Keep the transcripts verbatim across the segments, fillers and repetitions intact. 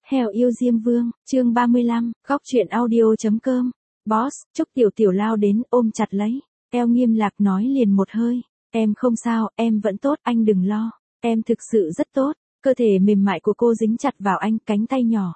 Heo yêu Diêm Vương, chương ba mươi lăm, góc truyện audio.com. Boss, Trúc Tiểu Tiểu lao đến ôm chặt lấy. Eo Nghiêm Lạc nói liền một hơi. Em không sao, em vẫn tốt, anh đừng lo. Em thực sự rất tốt. Cơ thể mềm mại của cô dính chặt vào anh, cánh tay nhỏ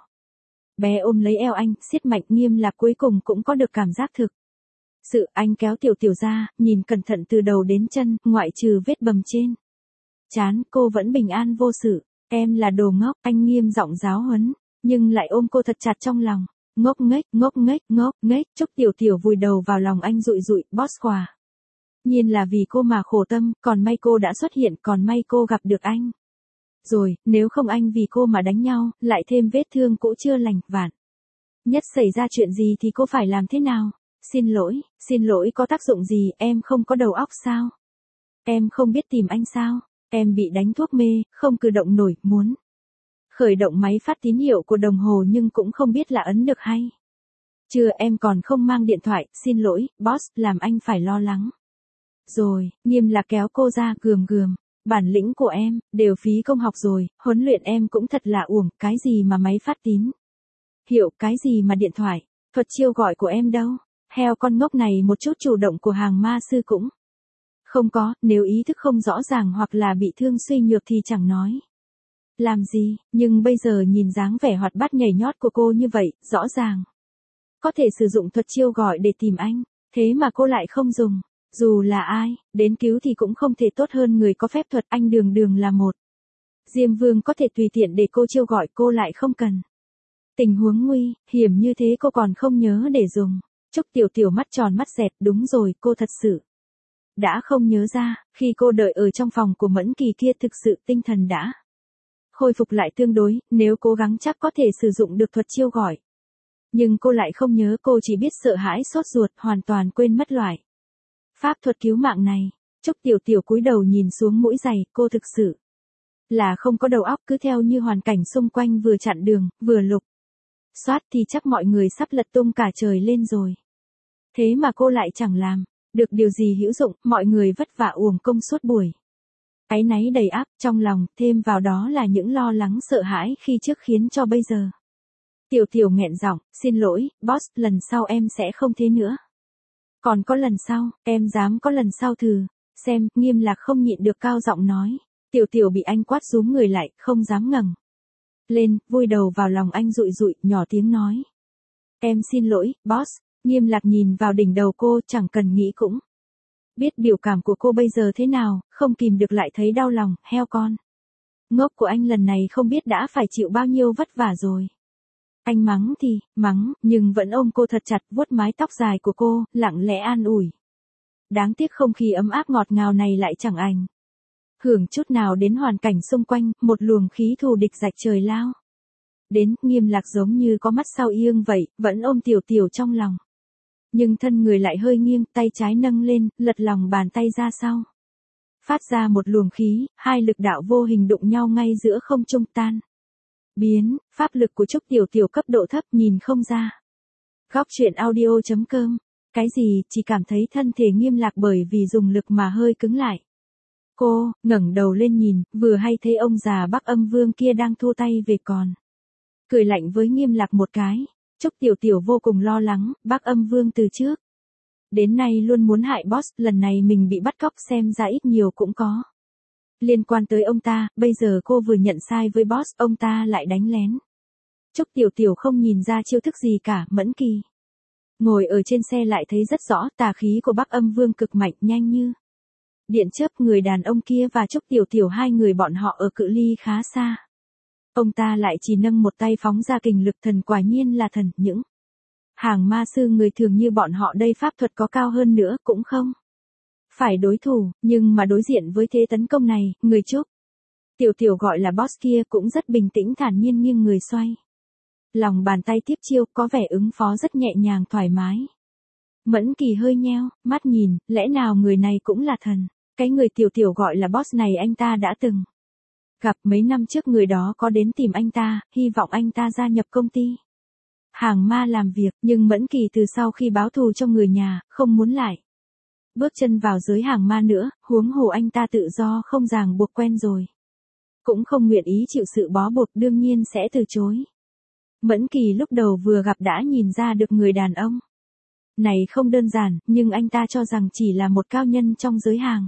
bé ôm lấy eo anh, siết mạnh. Nghiêm Lạc cuối cùng cũng có được cảm giác thực sự. Anh kéo Tiểu Tiểu ra, nhìn cẩn thận từ đầu đến chân, ngoại trừ vết bầm trên trán, cô vẫn bình an vô sự. Em là đồ ngốc, anh nghiêm giọng giáo huấn, nhưng lại ôm cô thật chặt trong lòng. Ngốc nghếch, ngốc nghếch, ngốc nghếch. Trúc Tiểu Tiểu vùi đầu vào lòng anh rụi rụi. Boss quà nhiên là vì cô mà khổ tâm, còn may cô đã xuất hiện, còn may cô gặp được anh. Rồi, nếu không anh vì cô mà đánh nhau, lại thêm vết thương cũ chưa lành, vạn nhất xảy ra chuyện gì thì cô phải làm thế nào? Xin lỗi, xin lỗi có tác dụng gì, em không có đầu óc sao? Em không biết tìm anh sao? Em bị đánh thuốc mê, không cử động nổi, muốn khởi động máy phát tín hiệu của đồng hồ nhưng cũng không biết là ấn được hay chưa, em còn không mang điện thoại, xin lỗi, boss, làm anh phải lo lắng. Rồi, Nghiêm Lạc kéo cô ra, gườm gườm, bản lĩnh của em, đều phí công học rồi, huấn luyện em cũng thật là uổng, cái gì mà máy phát tín hiệu, cái gì mà điện thoại, thuật chiêu gọi của em đâu, heo con ngốc này một chút chủ động của hàng ma sư cũng không có, nếu ý thức không rõ ràng hoặc là bị thương suy nhược thì chẳng nói làm gì, nhưng bây giờ nhìn dáng vẻ hoạt bát nhảy nhót của cô như vậy, rõ ràng có thể sử dụng thuật chiêu gọi để tìm anh, thế mà cô lại không dùng. Dù là ai, đến cứu thì cũng không thể tốt hơn người có phép thuật, anh đường đường là một Diêm Vương có thể tùy tiện để cô chiêu gọi, cô lại không cần. Tình huống nguy hiểm như thế cô còn không nhớ để dùng. Trúc Tiểu Tiểu mắt tròn mắt dẹt, đúng rồi, cô thật sự đã không nhớ ra, khi cô đợi ở trong phòng của Mẫn Kỳ kia thực sự tinh thần đã khôi phục lại tương đối, nếu cố gắng chắc có thể sử dụng được thuật chiêu gọi. Nhưng cô lại không nhớ, cô chỉ biết sợ hãi sốt ruột, hoàn toàn quên mất loại pháp thuật cứu mạng này. Trúc Tiểu Tiểu cúi đầu nhìn xuống mũi giày, cô thực sự là không có đầu óc, cứ theo như hoàn cảnh xung quanh vừa chặn đường, vừa lục soát thì chắc mọi người sắp lật tung cả trời lên rồi. Thế mà cô lại chẳng làm được điều gì hữu dụng, mọi người vất vả uổng công suốt buổi. Áy náy đầy áp trong lòng, thêm vào đó là những lo lắng sợ hãi khi trước khiến cho bây giờ. Tiểu Tiểu nghẹn giọng, xin lỗi, boss, lần sau em sẽ không thế nữa. Còn có lần sau, em dám có lần sau thử, xem, Nghiêm Lạc không nhịn được cao giọng nói. Tiểu Tiểu bị anh quát rúm người lại, không dám ngẩng lên, vùi đầu vào lòng anh rụi rụi, nhỏ tiếng nói. Em xin lỗi, boss. Nghiêm Lạc nhìn vào đỉnh đầu cô, chẳng cần nghĩ cũng biết biểu cảm của cô bây giờ thế nào, không kìm được lại thấy đau lòng, heo con ngốc của anh lần này không biết đã phải chịu bao nhiêu vất vả rồi. Anh mắng thì, mắng, nhưng vẫn ôm cô thật chặt, vuốt mái tóc dài của cô, lặng lẽ an ủi. Đáng tiếc không khí ấm áp ngọt ngào này lại chẳng ảnh hưởng chút nào đến hoàn cảnh xung quanh, một luồng khí thù địch rạch trời lao đến. Nghiêm Lạc giống như có mắt sao iêng vậy, vẫn ôm Tiểu Tiểu trong lòng. Nhưng thân người lại hơi nghiêng, tay trái nâng lên, lật lòng bàn tay ra sau. Phát ra một luồng khí, hai lực đạo vô hình đụng nhau ngay giữa không trung tan biến, pháp lực của Trúc Tiểu Tiểu cấp độ thấp nhìn không ra. Góc truyện audio.com. Cái gì, chỉ cảm thấy thân thể Nghiêm Lạc bởi vì dùng lực mà hơi cứng lại. Cô, ngẩng đầu lên nhìn, vừa hay thấy ông già Bắc Âm Vương kia đang thu tay về còn cười lạnh với Nghiêm Lạc một cái. Trúc Tiểu Tiểu vô cùng lo lắng, Bắc Âm Vương từ trước đến nay luôn muốn hại boss, lần này mình bị bắt cóc xem ra ít nhiều cũng có liên quan tới ông ta, bây giờ cô vừa nhận sai với boss, ông ta lại đánh lén. Trúc Tiểu Tiểu không nhìn ra chiêu thức gì cả, Mẫn Kỳ ngồi ở trên xe lại thấy rất rõ, tà khí của Bắc Âm Vương cực mạnh, nhanh như điện chớp. Người đàn ông kia và Trúc Tiểu Tiểu hai người bọn họ ở cự ly khá xa. Ông ta lại chỉ nâng một tay phóng ra kình lực, thần quả nhiên là thần, những hàng ma sư người thường như bọn họ đây pháp thuật có cao hơn nữa cũng không phải đối thủ, nhưng mà đối diện với thế tấn công này, người Trúc Tiểu Tiểu gọi là boss kia cũng rất bình tĩnh thản nhiên nghiêng người xoay lòng bàn tay tiếp chiêu, có vẻ ứng phó rất nhẹ nhàng thoải mái. Mẫn Kỳ hơi nheo mắt nhìn, lẽ nào người này cũng là thần? Cái người Tiểu Tiểu gọi là boss này anh ta đã từng gặp mấy năm trước, người đó có đến tìm anh ta, hy vọng anh ta gia nhập công ty hàng ma làm việc, nhưng Mẫn Kỳ từ sau khi báo thù cho người nhà, không muốn lại bước chân vào giới hàng ma nữa, huống hồ anh ta tự do không ràng buộc quen rồi. Cũng không nguyện ý chịu sự bó buộc, đương nhiên sẽ từ chối. Mẫn Kỳ lúc đầu vừa gặp đã nhìn ra được người đàn ông này không đơn giản, nhưng anh ta cho rằng chỉ là một cao nhân trong giới hàng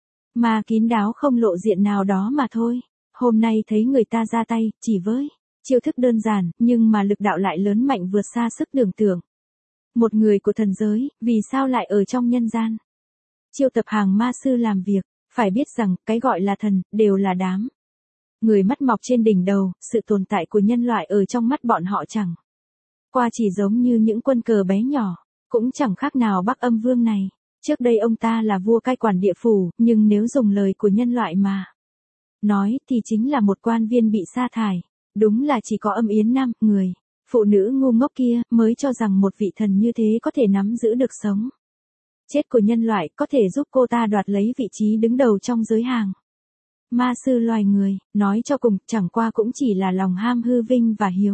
mà kín đáo không lộ diện nào đó mà thôi. Hôm nay thấy người ta ra tay, chỉ với chiêu thức đơn giản, nhưng mà lực đạo lại lớn mạnh vượt xa sức tưởng tượng. Một người của thần giới, vì sao lại ở trong nhân gian? Chiêu tập hàng ma sư làm việc, phải biết rằng, cái gọi là thần, đều là đám người mắt mọc trên đỉnh đầu, sự tồn tại của nhân loại ở trong mắt bọn họ chẳng qua chỉ giống như những quân cờ bé nhỏ, cũng chẳng khác nào Bắc Âm Vương này. Trước đây ông ta là vua cai quản địa phủ, nhưng nếu dùng lời của nhân loại mà nói thì chính là một quan viên bị sa thải. Đúng là chỉ có Âm Yến Nam, người phụ nữ ngu ngốc kia, mới cho rằng một vị thần như thế có thể nắm giữ được sống chết của nhân loại, có thể giúp cô ta đoạt lấy vị trí đứng đầu trong giới hàng ma sư loài người. Nói cho cùng, chẳng qua cũng chỉ là lòng ham hư vinh và hiếu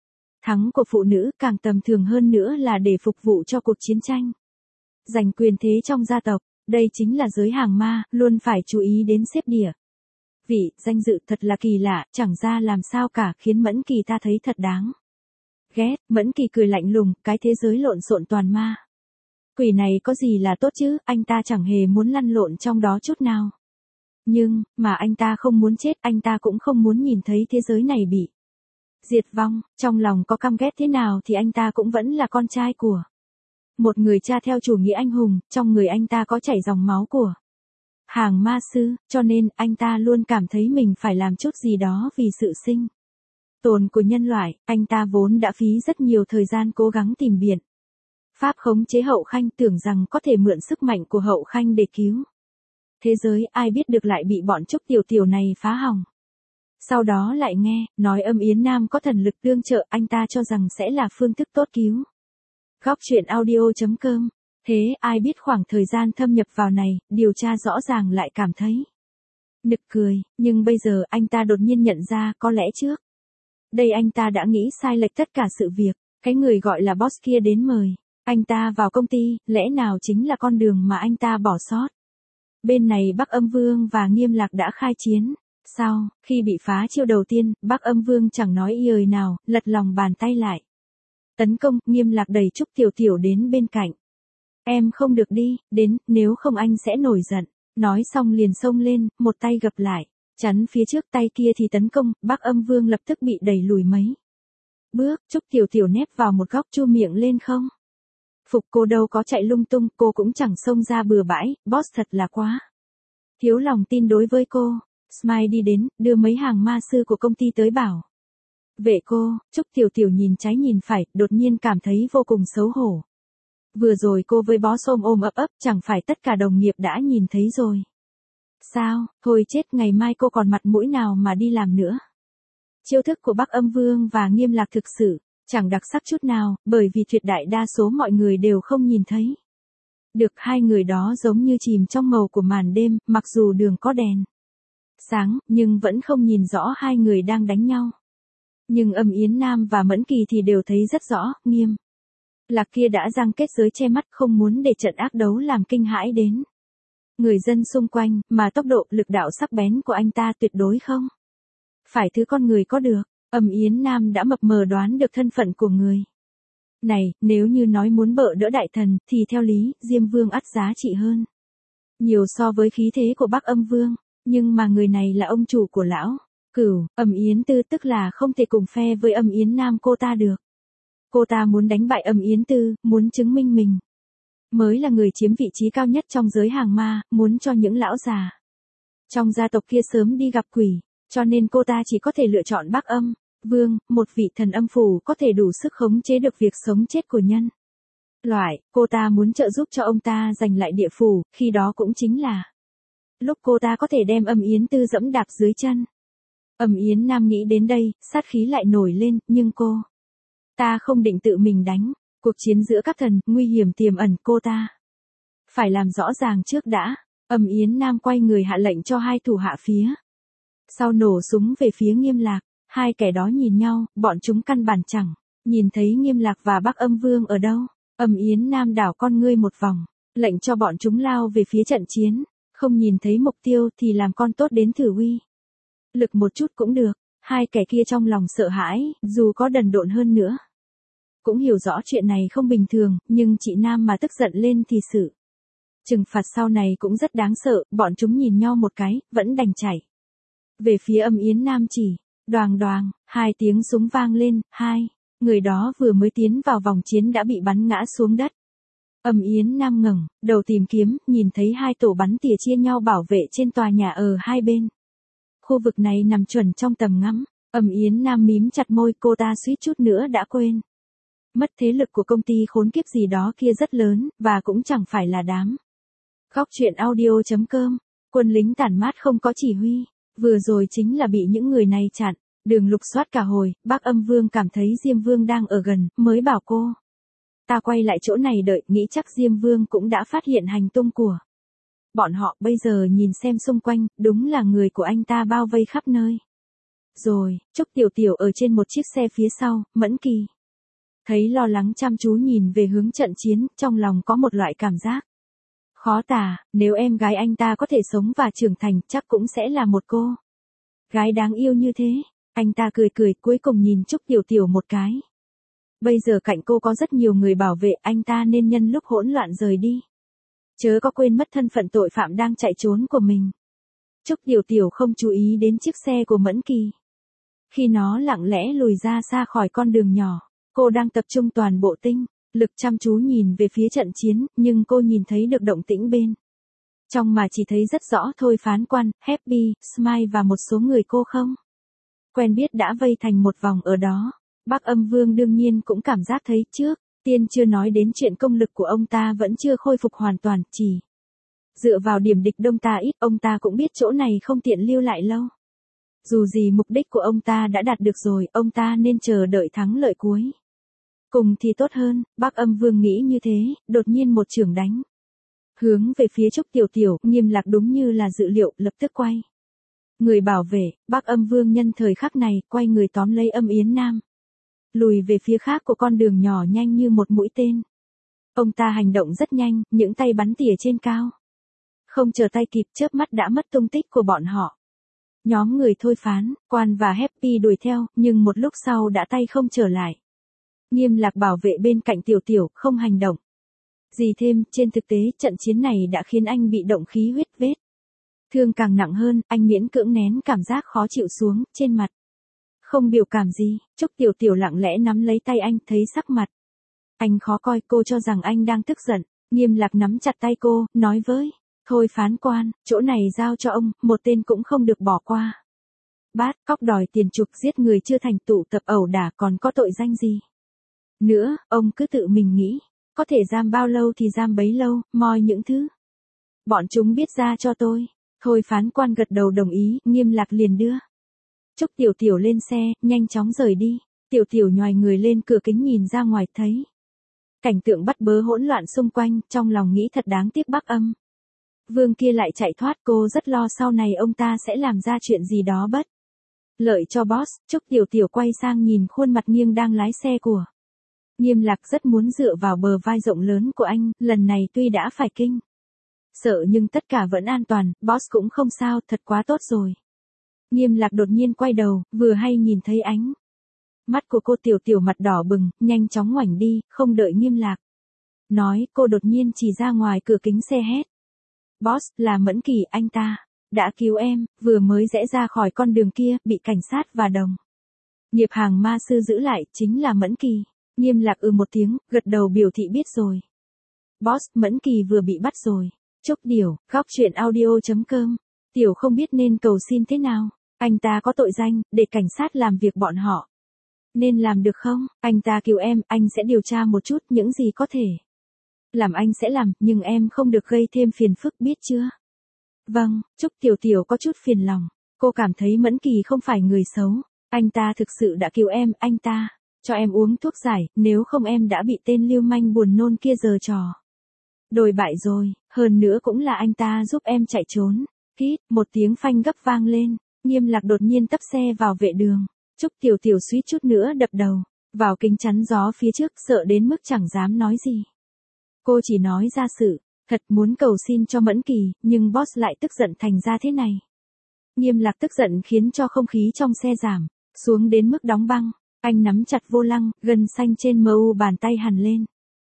thắng của phụ nữ, càng tầm thường hơn nữa là để phục vụ cho cuộc chiến tranh giành quyền thế trong gia tộc. Đây chính là giới hàng ma, luôn phải chú ý đến xếp địa vị, danh dự. Thật là kỳ lạ, chẳng ra làm sao cả, khiến Mẫn Kỳ ta thấy thật đáng ghét. Mẫn Kỳ cười lạnh lùng, cái thế giới lộn xộn toàn ma quỷ này có gì là tốt chứ, anh ta chẳng hề muốn lăn lộn trong đó chút nào. Nhưng, mà anh ta không muốn chết, anh ta cũng không muốn nhìn thấy thế giới này bị diệt vong. Trong lòng có căm ghét thế nào thì anh ta cũng vẫn là con trai của một người cha theo chủ nghĩa anh hùng, trong người anh ta có chảy dòng máu của hàng ma sư, cho nên anh ta luôn cảm thấy mình phải làm chút gì đó vì sự sinh tồn của nhân loại. Anh ta vốn đã phí rất nhiều thời gian cố gắng tìm biện pháp khống chế Hậu Khanh, tưởng rằng có thể mượn sức mạnh của Hậu Khanh để cứu thế giới, ai biết được lại bị bọn Trúc Tiểu Tiểu này phá hỏng. Sau đó lại nghe, nói Âm Yến Nam có thần lực tương trợ, anh ta cho rằng sẽ là phương thức tốt cứu. Góc truyện audio.com. Thế, ai biết khoảng thời gian thâm nhập vào này, điều tra rõ ràng lại cảm thấy nực cười, nhưng bây giờ anh ta đột nhiên nhận ra, có lẽ trước đây anh ta đã nghĩ sai lệch tất cả sự việc. Cái người gọi là boss kia đến mời anh ta vào công ty, lẽ nào chính là con đường mà anh ta bỏ sót. Bên này Bắc Âm Vương và Nghiêm Lạc đã khai chiến. Sau, khi bị phá chiêu đầu tiên, Bắc Âm Vương chẳng nói y ời nào, lật lòng bàn tay lại tấn công. Nghiêm Lạc đẩy Trúc Tiểu Tiểu đến bên cạnh. Em không được đi, đến, nếu không anh sẽ nổi giận. Nói xong liền xông lên, một tay gập lại chắn phía trước, tay kia thì tấn công. Bắc Âm Vương lập tức bị đẩy lùi mấy bước. Trúc Tiểu Tiểu nép vào một góc chu miệng lên không phục. Cô đâu có chạy lung tung, cô cũng chẳng xông ra bừa bãi. Boss thật là quá thiếu lòng tin đối với cô. Smile đi đến, đưa mấy hàng ma sư của công ty tới bảo vệ cô. Trúc Tiểu Tiểu nhìn trái nhìn phải, đột nhiên cảm thấy vô cùng xấu hổ. Vừa rồi cô với boss ôm ôm ấp ấp, chẳng phải tất cả đồng nghiệp đã nhìn thấy rồi sao? Thôi chết, ngày mai cô còn mặt mũi nào mà đi làm nữa. Chiêu thức của Bắc Âm Vương và Nghiêm Lạc thực sự chẳng đặc sắc chút nào, bởi vì tuyệt đại đa số mọi người đều không nhìn thấy được hai người đó, giống như chìm trong màu của màn đêm. Mặc dù đường có đèn sáng, nhưng vẫn không nhìn rõ hai người đang đánh nhau. Nhưng Âm Yến Nam và Mẫn Kỳ thì đều thấy rất rõ. Nghiêm Lạc kia đã giăng kết giới che mắt, không muốn để trận ác đấu làm kinh hãi đến người dân xung quanh, mà tốc độ, lực đạo sắc bén của anh ta tuyệt đối không phải thứ con người có được. Âm Yến Nam đã mập mờ đoán được thân phận của người này, nếu như nói muốn bợ đỡ đại thần, thì theo lý, Diêm Vương ắt giá trị hơn nhiều so với khí thế của Bắc Âm Vương. Nhưng mà người này là ông chủ của lão Cửu, Âm Yến Tư, tức là không thể cùng phe với Âm Yến Nam cô ta được. Cô ta muốn đánh bại Âm Yến Tư, muốn chứng minh mình mới là người chiếm vị trí cao nhất trong giới hàng ma, muốn cho những lão già trong gia tộc kia sớm đi gặp quỷ. Cho nên cô ta chỉ có thể lựa chọn Bắc Âm Vương, một vị thần âm phủ có thể đủ sức khống chế được việc sống chết của nhân loại. Cô ta muốn trợ giúp cho ông ta giành lại địa phủ, khi đó cũng chính là lúc cô ta có thể đem Âm Yến Tư dẫm đạp dưới chân. Âm Yến Nam nghĩ đến đây, sát khí lại nổi lên, nhưng cô ta không định tự mình đánh. Cuộc chiến giữa các thần, nguy hiểm tiềm ẩn, cô ta phải làm rõ ràng trước đã. Âm Yến Nam quay người hạ lệnh cho hai thủ hạ phía sau nổ súng về phía Nghiêm Lạc. Hai kẻ đó nhìn nhau, bọn chúng căn bản chẳng nhìn thấy Nghiêm Lạc và Bắc Âm Vương ở đâu. Âm Yến Nam đảo con ngươi một vòng, lệnh cho bọn chúng lao về phía trận chiến. Không nhìn thấy mục tiêu thì làm con tốt đến thử uy lực một chút cũng được. Hai kẻ kia trong lòng sợ hãi, dù có đần độn hơn nữa. Cũng hiểu rõ chuyện này không bình thường, nhưng chị Nam mà tức giận lên thì sự trừng phạt sau này cũng rất đáng sợ, bọn chúng nhìn nhau một cái, vẫn đành chạy. Về phía Âm Yến Nam chỉ, đoàng đoàng, hai tiếng súng vang lên, hai người đó vừa mới tiến vào vòng chiến đã bị bắn ngã xuống đất. Âm Yến Nam ngẩng đầu tìm kiếm, nhìn thấy hai tổ bắn tỉa chia nhau bảo vệ trên tòa nhà ở hai bên. Khu vực này nằm chuẩn trong tầm ngắm. Âm Yến Nam mím chặt môi, cô ta suýt chút nữa đã quên. Mất thế lực của công ty khốn kiếp gì đó kia rất lớn, và cũng chẳng phải là đám. Góc truyện audio.com, quân lính tản mát không có chỉ huy, vừa rồi chính là bị những người này chặn, đường lục soát cả hồi, bác Âm Vương cảm thấy Diêm Vương đang ở gần, mới bảo cô. Ta quay lại chỗ này đợi, nghĩ chắc Diêm Vương cũng đã phát hiện hành tung của bọn họ, bây giờ nhìn xem xung quanh, đúng là người của anh ta bao vây khắp nơi. Rồi, Trúc Tiểu Tiểu ở trên một chiếc xe phía sau, Mẫn Kỳ thấy lo lắng chăm chú nhìn về hướng trận chiến, trong lòng có một loại cảm giác khó tả, nếu em gái anh ta có thể sống và trưởng thành, chắc cũng sẽ là một cô gái đáng yêu như thế. Anh ta cười cười, cuối cùng nhìn Trúc Tiểu Tiểu một cái. Bây giờ cạnh cô có rất nhiều người bảo vệ, anh ta nên nhân lúc hỗn loạn rời đi. Chớ có quên mất thân phận tội phạm đang chạy trốn của mình. Trúc Tiểu Tiểu không chú ý đến chiếc xe của Mẫn Kỳ. Khi nó lặng lẽ lùi ra xa khỏi con đường nhỏ, cô đang tập trung toàn bộ tinh lực chăm chú nhìn về phía trận chiến, nhưng cô nhìn thấy được động tĩnh bên trong mà chỉ thấy rất rõ Thôi Phán Quan, Happy, Smile và một số người cô không quen biết đã vây thành một vòng ở đó. Bác Âm Vương đương nhiên cũng cảm giác thấy trước tiên, chưa nói đến chuyện công lực của ông ta vẫn chưa khôi phục hoàn toàn, chỉ dựa vào điểm địch đông ta ít, ông ta cũng biết chỗ này không tiện lưu lại lâu. Dù gì mục đích của ông ta đã đạt được rồi, ông ta nên chờ đợi thắng lợi cuối cùng thì tốt hơn. Bác Âm Vương nghĩ như thế, đột nhiên một chưởng đánh hướng về phía Trúc Tiểu Tiểu, Nghiêm Lạc đúng như là dự liệu, lập tức quay người bảo vệ. Bác Âm Vương nhân thời khắc này quay người tóm lấy Âm Yến Nam, lùi về phía khác của con đường nhỏ nhanh như một mũi tên. Ông ta hành động rất nhanh, những tay bắn tỉa trên cao không chờ tay kịp, chớp mắt đã mất tung tích của bọn họ. Nhóm người Thôi Phán Quan và Happy đuổi theo, nhưng một lúc sau đã tay không trở lại. Nghiêm Lạc bảo vệ bên cạnh Tiểu Tiểu, không hành động gì thêm. Trên thực tế, trận chiến này đã khiến anh bị động khí huyết vết thương càng nặng hơn, anh miễn cưỡng nén cảm giác khó chịu xuống, trên mặt không biểu cảm gì. Trúc Tiểu Tiểu lặng lẽ nắm lấy tay anh, thấy sắc mặt anh khó coi, cô cho rằng anh đang tức giận. Nghiêm Lạc nắm chặt tay cô, nói với Thôi Phán Quan, chỗ này giao cho ông, một tên cũng không được bỏ qua. Bát cóc đòi tiền chuộc, giết người chưa thành, tụ tập ẩu đả, còn có tội danh gì nữa, ông cứ tự mình nghĩ, có thể giam bao lâu thì giam bấy lâu, moi những thứ bọn chúng biết ra cho tôi. Thôi Phán Quan gật đầu đồng ý, Nghiêm Lạc liền đưa Trúc Tiểu Tiểu lên xe, nhanh chóng rời đi. Tiểu Tiểu nhoài người lên cửa kính nhìn ra ngoài, thấy cảnh tượng bắt bớ hỗn loạn xung quanh, trong lòng nghĩ thật đáng tiếc bác Âm Vương kia lại chạy thoát, cô rất lo sau này ông ta sẽ làm ra chuyện gì đó bất lợi cho boss. Trúc Tiểu Tiểu quay sang nhìn khuôn mặt nghiêng đang lái xe của Nghiêm Lạc, rất muốn dựa vào bờ vai rộng lớn của anh, lần này tuy đã phải kinh sợ nhưng tất cả vẫn an toàn, boss cũng không sao, thật quá tốt rồi. Nghiêm Lạc đột nhiên quay đầu, vừa hay nhìn thấy ánh mắt của cô. Tiểu Tiểu mặt đỏ bừng, nhanh chóng ngoảnh đi, không đợi Nghiêm Lạc nói, cô đột nhiên chỉ ra ngoài cửa kính xe hét. Boss, là Mẫn Kỳ, anh ta đã cứu em, vừa mới rẽ ra khỏi con đường kia, bị cảnh sát và đồng nghiệp hàng ma sư giữ lại, chính là Mẫn Kỳ. Nghiêm Lạc ừ một tiếng, gật đầu biểu thị biết rồi. Boss, Mẫn Kỳ vừa bị bắt rồi. Trúc Điểu, góc truyện audio.com. Tiểu không biết nên cầu xin thế nào. Anh ta có tội danh, để cảnh sát làm việc bọn họ nên làm được không? Anh ta cứu em, anh sẽ điều tra một chút, những gì có thể làm anh sẽ làm, nhưng em không được gây thêm phiền phức, biết chưa? Vâng. Trúc Tiểu Tiểu có chút phiền lòng. Cô cảm thấy Mẫn Kỳ không phải người xấu. Anh ta thực sự đã cứu em, anh ta cho em uống thuốc giải, nếu không em đã bị tên lưu manh buồn nôn kia giở trò đồi bại rồi, hơn nữa cũng là anh ta giúp em chạy trốn. Kít, một tiếng phanh gấp vang lên, Nghiêm Lạc đột nhiên tấp xe vào vệ đường. Trúc Tiểu Tiểu suýt chút nữa đập đầu vào kính chắn gió phía trước, sợ đến mức chẳng dám nói gì. Cô chỉ nói ra sự thật muốn cầu xin cho Mẫn Kỳ, nhưng boss lại tức giận thành ra thế này. Nghiêm Lạc tức giận khiến cho không khí trong xe giảm xuống đến mức đóng băng. Anh nắm chặt vô lăng, gân xanh trên mờ u bàn tay hằn lên.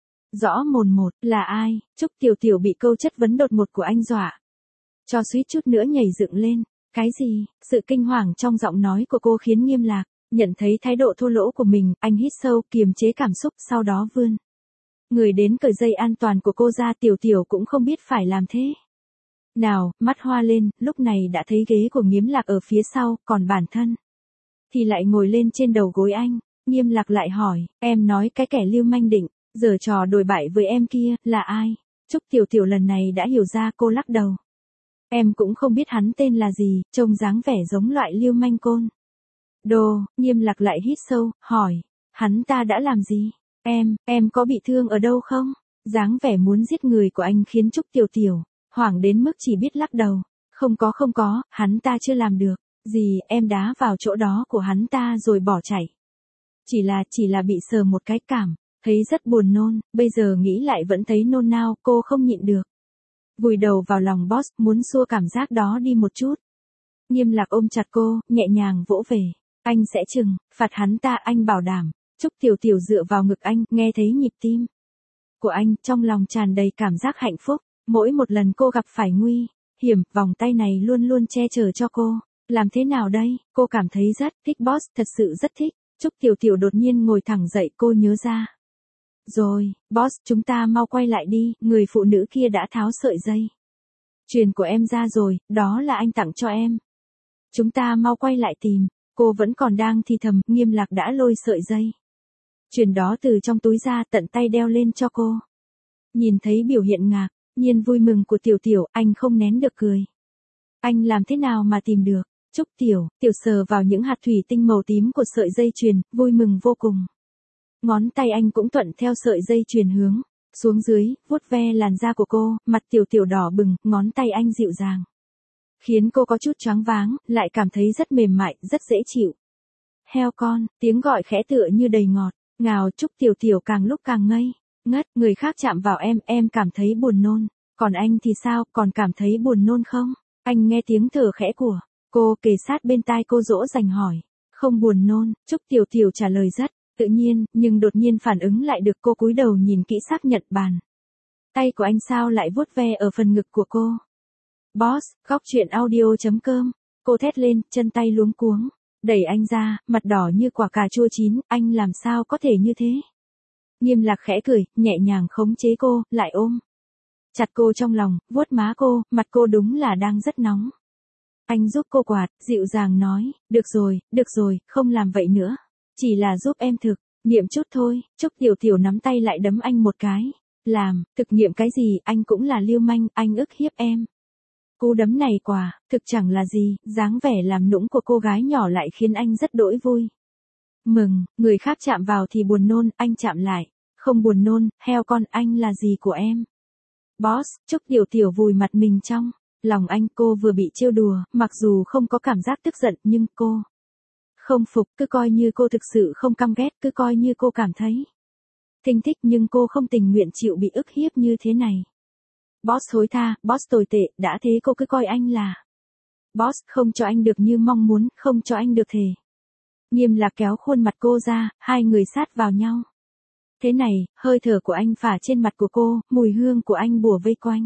Rõ mồn một, là ai? Trúc Tiểu Tiểu bị câu chất vấn đột ngột của anh dọa cho suýt chút nữa nhảy dựng lên. Cái gì? Sự kinh hoàng trong giọng nói của cô khiến Nghiêm Lạc nhận thấy thái độ thô lỗ của mình, anh hít sâu, kiềm chế cảm xúc, sau đó vươn người đến cởi dây an toàn của cô ra. Tiểu Tiểu cũng không biết phải làm thế nào, mắt hoa lên, lúc này đã thấy ghế của Nghiêm Lạc ở phía sau, còn bản thân thì lại ngồi lên trên đầu gối anh. Nghiêm Lạc lại hỏi, em nói cái kẻ lưu manh định giở trò đồi bại với em kia, là ai? Trúc Tiểu Tiểu lần này đã hiểu ra, cô lắc đầu. Em cũng không biết hắn tên là gì, trông dáng vẻ giống loại lưu manh côn đồ. Nghiêm Lạc lại hít sâu, hỏi, hắn ta đã làm gì? Em, em có bị thương ở đâu không? Dáng vẻ muốn giết người của anh khiến Trúc Tiểu Tiểu hoảng đến mức chỉ biết lắc đầu. Không có không có, hắn ta chưa làm được gì, em đá vào chỗ đó của hắn ta rồi bỏ chạy. Chỉ là, chỉ là bị sờ một cái, cảm thấy rất buồn nôn, bây giờ nghĩ lại vẫn thấy nôn nao, cô không nhịn được vùi đầu vào lòng boss, muốn xua cảm giác đó đi một chút. Nghiêm Lạc ôm chặt cô, nhẹ nhàng vỗ về. Anh sẽ trừng phạt hắn ta, anh bảo đảm. Trúc Tiểu Tiểu dựa vào ngực anh, nghe thấy nhịp tim của anh, trong lòng tràn đầy cảm giác hạnh phúc. Mỗi một lần cô gặp phải nguy hiểm, vòng tay này luôn luôn che chở cho cô. Làm thế nào đây? Cô cảm thấy rất thích boss, thật sự rất thích. Trúc Tiểu Tiểu đột nhiên ngồi thẳng dậy, cô nhớ ra. Rồi, boss, chúng ta mau quay lại đi, người phụ nữ kia đã tháo sợi dây chuyền của em ra rồi, đó là anh tặng cho em. Chúng ta mau quay lại tìm. Cô vẫn còn đang thì thầm, Nghiêm Lạc đã lôi sợi dây chuyền đó từ trong túi ra, tận tay đeo lên cho cô. Nhìn thấy biểu hiện ngạc nhiên vui mừng của Tiểu Tiểu, anh không nén được cười. Anh làm thế nào mà tìm được? Trúc Tiểu Tiểu sờ vào những hạt thủy tinh màu tím của sợi dây chuyền, vui mừng vô cùng. Ngón tay anh cũng thuận theo sợi dây chuyền hướng xuống dưới, vuốt ve làn da của cô, mặt Tiểu Tiểu đỏ bừng, ngón tay anh dịu dàng khiến cô có chút choáng váng, lại cảm thấy rất mềm mại, rất dễ chịu. Heo con, tiếng gọi khẽ tựa như đầy ngọt ngào. Trúc Tiểu Tiểu càng lúc càng ngây ngất, người khác chạm vào em, em cảm thấy buồn nôn. Còn anh thì sao, còn cảm thấy buồn nôn không? Anh nghe tiếng thở khẽ của cô kề sát bên tai cô, dỗ dành hỏi. Không buồn nôn. Trúc Tiểu Tiểu trả lời rất tự nhiên, nhưng đột nhiên phản ứng lại được, cô cúi đầu nhìn kỹ xác nhận bàn tay của anh sao lại vuốt ve ở phần ngực của cô. Boss, góc truyện audio chấm com. Cô thét lên, chân tay luống cuống đẩy anh ra, mặt đỏ như quả cà chua chín. Anh làm sao có thể như thế? Nghiêm Lạc khẽ cười, nhẹ nhàng khống chế cô, lại ôm chặt cô trong lòng, vuốt má cô, mặt cô đúng là đang rất nóng. Anh giúp cô quạt, dịu dàng nói, được rồi, được rồi, không làm vậy nữa. Chỉ là giúp em thực nghiệm chút thôi. Trúc Tiểu Tiểu nắm tay lại đấm anh một cái. Làm, thực nghiệm cái gì, anh cũng là lưu manh, anh ức hiếp em. Cú đấm này quả, thực chẳng là gì, dáng vẻ làm nũng của cô gái nhỏ lại khiến anh rất đỗi vui mừng. Người khác chạm vào thì buồn nôn, anh chạm lại không buồn nôn. Heo con, anh là gì của em? Boss. Trúc Tiểu Tiểu vùi mặt mình trong lòng anh, cô vừa bị trêu đùa, mặc dù không có cảm giác tức giận, nhưng cô không phục, cứ coi như cô thực sự không căm ghét, cứ coi như cô cảm thấy thinh thích, nhưng cô không tình nguyện chịu bị ức hiếp như thế này. Boss hối tha, boss tồi tệ, đã thế cô cứ coi anh là boss, không cho anh được như mong muốn, không cho anh được thề. Nghiêm Lạc kéo khuôn mặt cô ra, hai người sát vào nhau. Thế này, hơi thở của anh phả trên mặt của cô, mùi hương của anh bủa vây quanh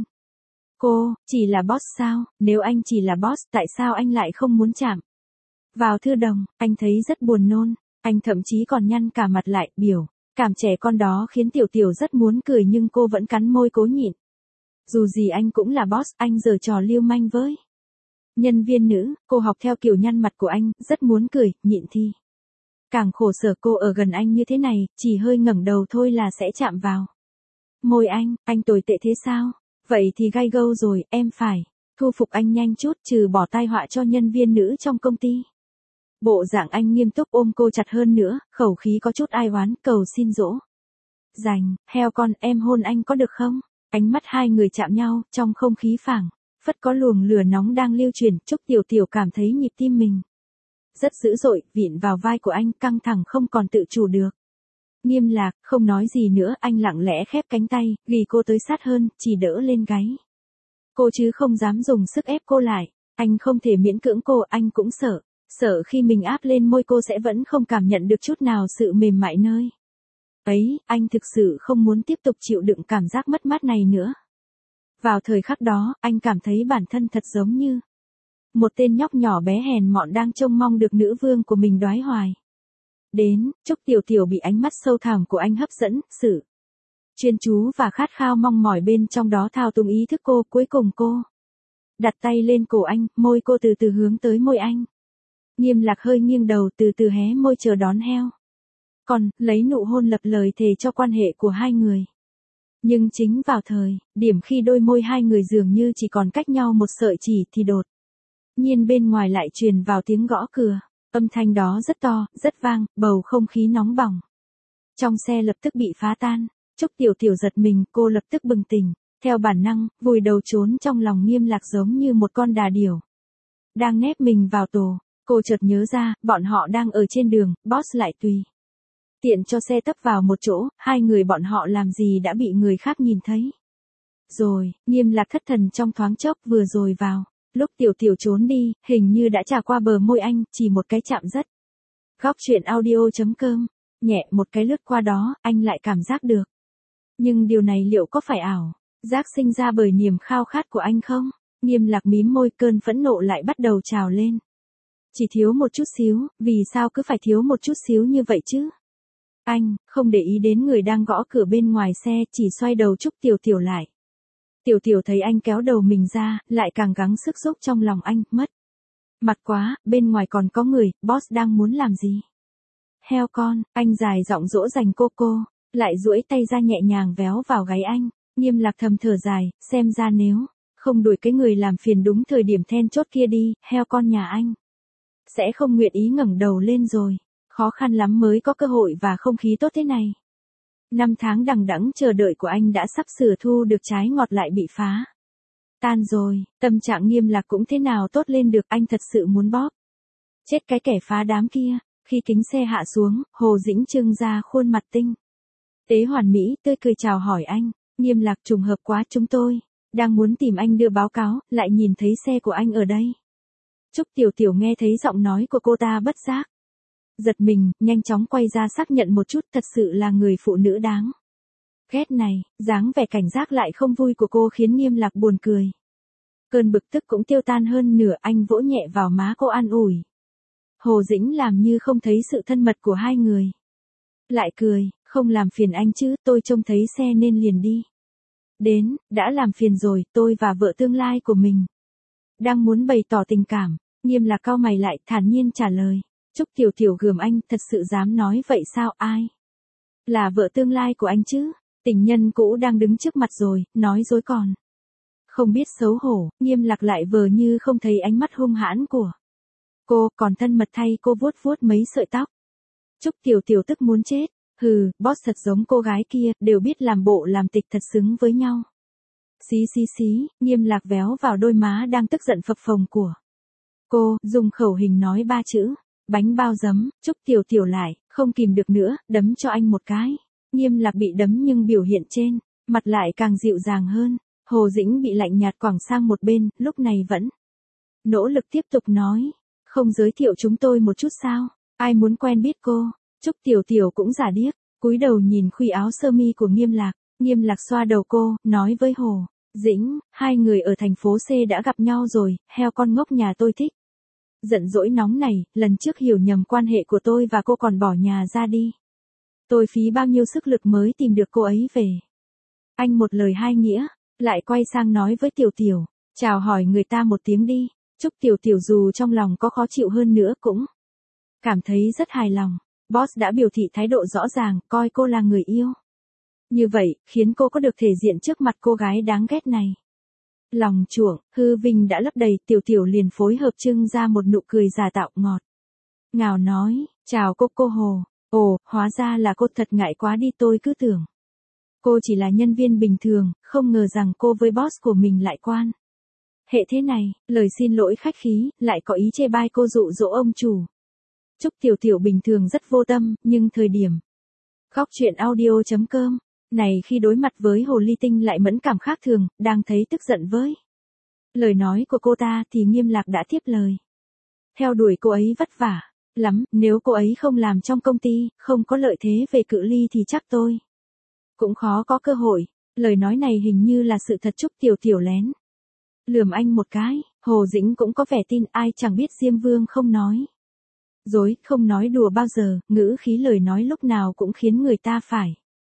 cô. Chỉ là boss sao? Nếu anh chỉ là boss, tại sao anh lại không muốn chạm vào thư đồng? Anh thấy rất buồn nôn, anh thậm chí còn nhăn cả mặt lại, biểu cảm trẻ con đó khiến Tiểu Tiểu rất muốn cười, nhưng cô vẫn cắn môi cố nhịn. Dù gì anh cũng là boss, anh giở trò lưu manh với nhân viên nữ. Cô học theo kiểu nhăn mặt của anh, rất muốn cười, nhịn thì càng khổ sở. Cô ở gần anh như thế này, chỉ hơi ngẩng đầu thôi là sẽ chạm vào môi anh. Anh tồi tệ thế sao? Vậy thì gai gâu rồi, em phải thu phục anh nhanh chút, trừ bỏ tai họa cho nhân viên nữ trong công ty. Bộ dạng anh nghiêm túc ôm cô chặt hơn nữa, khẩu khí có chút ai oán, cầu xin dỗ dành. Heo con, em hôn anh có được không? Ánh mắt hai người chạm nhau, trong không khí phảng phất có luồng lửa nóng đang lưu truyền. Trúc Tiểu Tiểu cảm thấy nhịp tim mình rất dữ dội, vịn vào vai của anh, căng thẳng không còn tự chủ được. Nghiêm Lạc không nói gì nữa, anh lặng lẽ khép cánh tay, ghi cô tới sát hơn, chỉ đỡ lên gáy cô chứ không dám dùng sức ép cô lại. Anh không thể miễn cưỡng cô, anh cũng sợ. Sợ khi mình áp lên môi cô sẽ vẫn không cảm nhận được chút nào sự mềm mại nơi ấy, anh thực sự không muốn tiếp tục chịu đựng cảm giác mất mát này nữa. Vào thời khắc đó, anh cảm thấy bản thân thật giống như một tên nhóc nhỏ bé hèn mọn đang trông mong được nữ vương của mình đoái hoài. Đến, Trúc Tiểu Tiểu bị ánh mắt sâu thẳm của anh hấp dẫn, sự chuyên chú và khát khao mong mỏi bên trong đó thao túng ý thức cô, cuối cùng cô đặt tay lên cổ anh, môi cô từ từ hướng tới môi anh. Nghiêm Lạc hơi nghiêng đầu từ từ hé môi chờ đón heo. Còn, lấy nụ hôn lập lời thề cho quan hệ của hai người. Nhưng chính vào thời, điểm khi đôi môi hai người dường như chỉ còn cách nhau một sợi chỉ thì đột nhiên bên ngoài lại truyền vào tiếng gõ cửa. Âm thanh đó rất to, rất vang, bầu không khí nóng bỏng trong xe lập tức bị phá tan. Trúc Tiểu Tiểu giật mình, cô lập tức bừng tỉnh, theo bản năng, vùi đầu trốn trong lòng Nghiêm Lạc giống như một con đà điểu đang nép mình vào tổ. Cô chợt nhớ ra, bọn họ đang ở trên đường, boss lại tùy tiện cho xe tấp vào một chỗ, hai người bọn họ làm gì đã bị người khác nhìn thấy. Rồi, Nghiêm Lạc thất thần trong thoáng chốc, vừa rồi vào lúc Tiểu Tiểu trốn đi, hình như đã trà qua bờ môi anh, chỉ một cái chạm rất. Góc truyện audio.com, nhẹ một cái lướt qua đó, anh lại cảm giác được. Nhưng điều này liệu có phải ảo giác sinh ra bởi niềm khao khát của anh không? Nghiêm Lạc mím môi, cơn phẫn nộ lại bắt đầu trào lên. Chỉ thiếu một chút xíu, vì sao cứ phải thiếu một chút xíu như vậy chứ? Anh, không để ý đến người đang gõ cửa bên ngoài xe, chỉ xoay đầu Trúc Tiểu Tiểu lại. Tiểu Tiểu thấy anh kéo đầu mình ra, lại càng gắng sức giúp trong lòng anh, mất mặt quá, bên ngoài còn có người, boss đang muốn làm gì? Heo con, anh dài giọng dỗ dành cô cô, lại duỗi tay ra nhẹ nhàng véo vào gáy anh. Nghiêm Lạc thầm thở dài, xem ra nếu không đuổi cái người làm phiền đúng thời điểm then chốt kia đi, heo con nhà anh sẽ không nguyện ý ngẩng đầu lên rồi. Khó khăn lắm mới có cơ hội và không khí tốt thế này. Năm tháng đằng đẵng chờ đợi của anh đã sắp sửa thu được trái ngọt lại bị phá tan rồi. Tâm trạng Nghiêm Lạc cũng thế nào tốt lên được, anh thật sự muốn bóp chết cái kẻ phá đám kia. Khi kính xe hạ xuống, Hồ Dĩnh trưng ra khuôn mặt tinh tế hoàn mỹ, tươi cười chào hỏi anh. Nghiêm Lạc, trùng hợp quá, chúng tôi đang muốn tìm anh đưa báo cáo, lại nhìn thấy xe của anh ở đây. Trúc Tiểu Tiểu nghe thấy giọng nói của cô ta bất giác giật mình, nhanh chóng quay ra xác nhận một chút, thật sự là người phụ nữ đáng ghét này. Dáng vẻ cảnh giác lại không vui của cô khiến Nghiêm Lạc buồn cười. Cơn bực tức cũng tiêu tan hơn nửa, anh vỗ nhẹ vào má cô an ủi. Hồ Dĩnh làm như không thấy sự thân mật của hai người. Lại cười, không làm phiền anh chứ, tôi trông thấy xe nên liền đi đến, đã làm phiền rồi, tôi và vợ tương lai của mình đang muốn bày tỏ tình cảm. Nghiêm Lạc cau mày lại, thản nhiên trả lời. Trúc Tiểu Tiểu gườm anh, thật sự dám nói vậy sao? Ai là vợ tương lai của anh chứ? Tình nhân cũ đang đứng trước mặt rồi, nói dối còn không biết xấu hổ. Nghiêm Lạc lại vờ như không thấy ánh mắt hung hãn của cô, còn thân mật thay cô vuốt vuốt mấy sợi tóc. Trúc Tiểu Tiểu tức muốn chết. Hừ, boss thật giống cô gái kia, đều biết làm bộ làm tịch, thật xứng với nhau. Xí xí xí, Nghiêm Lạc véo vào đôi má đang tức giận phập phồng của cô, dùng khẩu hình nói ba chữ. Bánh bao giấm. Trúc Tiểu Tiểu lại, không kìm được nữa, đấm cho anh một cái. Nghiêm Lạc bị đấm nhưng biểu hiện trên mặt lại càng dịu dàng hơn. Hồ Dĩnh bị lạnh nhạt quẳng sang một bên, lúc này vẫn nỗ lực tiếp tục nói. Không giới thiệu chúng tôi một chút sao? Ai muốn quen biết cô? Trúc Tiểu Tiểu cũng giả điếc, cúi đầu nhìn khuy áo sơ mi của Nghiêm Lạc. Nghiêm Lạc xoa đầu cô, nói với Hồ Dĩnh, hai người ở thành phố C đã gặp nhau rồi, heo con ngốc nhà tôi thích giận dỗi nóng này, lần trước hiểu nhầm quan hệ của tôi và cô còn bỏ nhà ra đi. Tôi phí bao nhiêu sức lực mới tìm được cô ấy về. Anh một lời hai nghĩa, lại quay sang nói với Tiểu Tiểu, chào hỏi người ta một tiếng đi. Trúc Tiểu Tiểu dù trong lòng có khó chịu hơn nữa cũng cảm thấy rất hài lòng. Boss đã biểu thị thái độ rõ ràng, coi cô là người yêu. Như vậy, khiến cô có được thể diện trước mặt cô gái đáng ghét này. Lòng chuộng, hư vinh đã lấp đầy, Tiểu Tiểu liền phối hợp trưng ra một nụ cười giả tạo ngọt ngào nói, chào cô cô Hồ. Ồ, hóa ra là cô, thật ngại quá đi, tôi cứ tưởng cô chỉ là nhân viên bình thường, không ngờ rằng cô với boss của mình lại quan hệ thế này. Lời xin lỗi khách khí, lại có ý chê bai cô dụ dỗ ông chủ. Trúc Tiểu Tiểu bình thường rất vô tâm, nhưng thời điểm góc truyện audio.com này, khi đối mặt với hồ ly tinh lại mẫn cảm khác thường, đang thấy tức giận với Lời nói của cô ta thì Nghiêm Lạc đã tiếp lời. Theo đuổi cô ấy vất vả lắm, nếu cô ấy không làm trong công ty, không có lợi thế về cự ly thì chắc tôi cũng khó có cơ hội. Lời nói này hình như là sự thật. Trúc Tiểu Tiểu lén lườm anh một cái, Hồ Dĩnh cũng có vẻ tin, ai chẳng biết Diêm Vương không nói dối, không nói đùa bao giờ, ngữ khí lời nói lúc nào cũng khiến người ta phải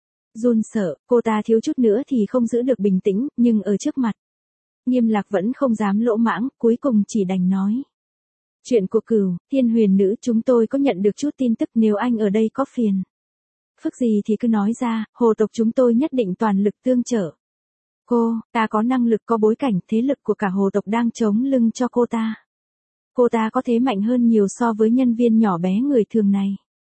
run sợ. Cô ta thiếu chút nữa thì không giữ được bình tĩnh, nhưng ở trước mặt Nghiêm Lạc vẫn không dám lỗ mãng, cuối cùng chỉ đành nói. Chuyện của Cửu Thiên Huyền Nữ chúng tôi có nhận được chút tin tức, nếu anh ở đây có phiền phức gì thì cứ nói ra, hồ tộc chúng tôi nhất định toàn lực tương trợ. Cô, ta có năng lực, có bối cảnh, thế lực của cả hồ tộc đang chống lưng cho cô ta. Cô ta có thế mạnh hơn nhiều so với nhân viên nhỏ bé người thường này.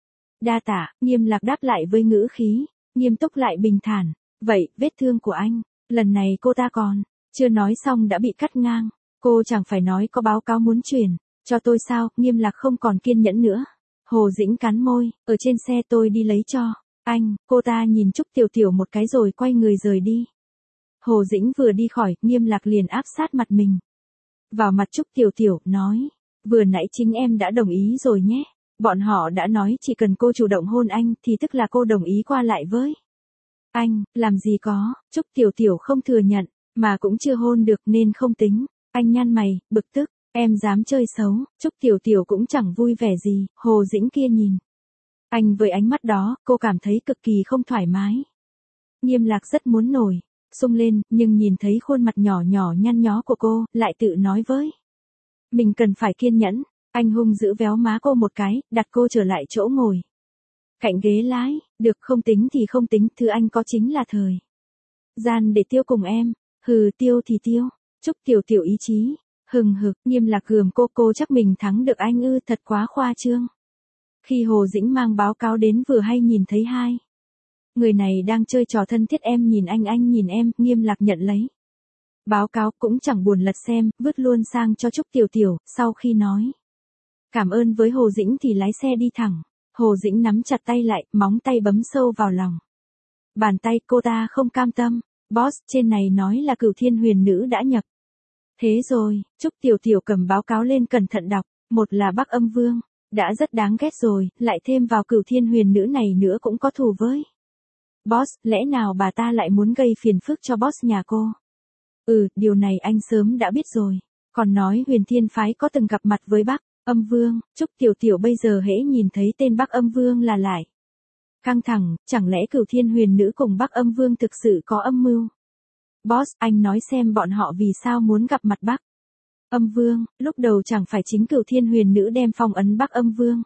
Đa tạ, Nghiêm Lạc đáp lại với ngữ khí nghiêm túc lại bình thản. Vậy, vết thương của anh, lần này cô ta còn chưa nói xong đã bị cắt ngang. Cô chẳng phải nói có báo cáo muốn chuyển cho tôi sao? Nghiêm Lạc không còn kiên nhẫn nữa. Hồ Dĩnh cắn môi, ở trên xe tôi đi lấy cho anh. Cô ta nhìn Trúc Tiểu Tiểu một cái rồi quay người rời đi. Hồ Dĩnh vừa đi khỏi, Nghiêm Lạc liền áp sát mặt mình vào mặt Trúc Tiểu Tiểu, nói. Vừa nãy chính em đã đồng ý rồi nhé. Bọn họ đã nói chỉ cần cô chủ động hôn anh thì tức là cô đồng ý qua lại với anh. Làm gì có, Trúc Tiểu Tiểu không thừa nhận, mà cũng chưa hôn được nên không tính. Anh nhăn mày, bực tức. Em dám chơi xấu. Trúc Tiểu Tiểu cũng chẳng vui vẻ gì. Hồ Dĩnh kia nhìn anh với ánh mắt đó, cô cảm thấy cực kỳ không thoải mái. Nghiêm Lạc rất muốn nổi xung lên, nhưng nhìn thấy khuôn mặt nhỏ nhỏ nhăn nhó của cô, lại tự nói với mình cần phải kiên nhẫn. Anh hung dữ véo má cô một cái, đặt cô trở lại chỗ ngồi cạnh ghế lái. Được, không tính thì không tính, thứ anh có chính là thời gian để tiêu cùng em. Hừ, tiêu thì tiêu. Trúc Tiểu Tiểu ý chí hừng hực. Nghiêm Lạc gườm cô, cô chắc mình thắng được anh ư? Thật quá khoa trương. Khi Hồ Dĩnh mang báo cáo đến vừa hay nhìn thấy hai người này đang chơi trò thân thiết, em nhìn anh, anh nhìn em. Nghiêm Lạc nhận lấy báo cáo, cũng chẳng buồn lật xem, vứt luôn sang cho Trúc Tiểu Tiểu. Sau khi nói cảm ơn với Hồ Dĩnh thì lái xe đi thẳng. Hồ Dĩnh nắm chặt tay lại, móng tay bấm sâu vào lòng bàn tay. Cô ta không cam tâm. Boss, trên này nói là Cửu Thiên Huyền Nữ đã nhập thế rồi. Trúc Tiểu Tiểu cầm báo cáo lên cẩn thận đọc. Một là Bắc Âm Vương, đã rất đáng ghét rồi, lại thêm vào Cửu Thiên Huyền Nữ này nữa cũng có thù với boss. Lẽ nào bà ta lại muốn gây phiền phức cho boss nhà cô? Ừ, điều này anh sớm đã biết rồi. Còn nói Huyền Thiên Phái có từng gặp mặt với Bắc Âm Vương. Trúc Tiểu Tiểu bây giờ hễ nhìn thấy tên Bắc Âm Vương là lại căng thẳng. Chẳng lẽ Cửu Thiên Huyền Nữ cùng Bắc Âm Vương thực sự có âm mưu? Boss, anh nói xem bọn họ vì sao muốn gặp mặt Bắc Âm Vương? Lúc đầu chẳng phải chính Cửu Thiên Huyền Nữ đem phong ấn Bắc Âm Vương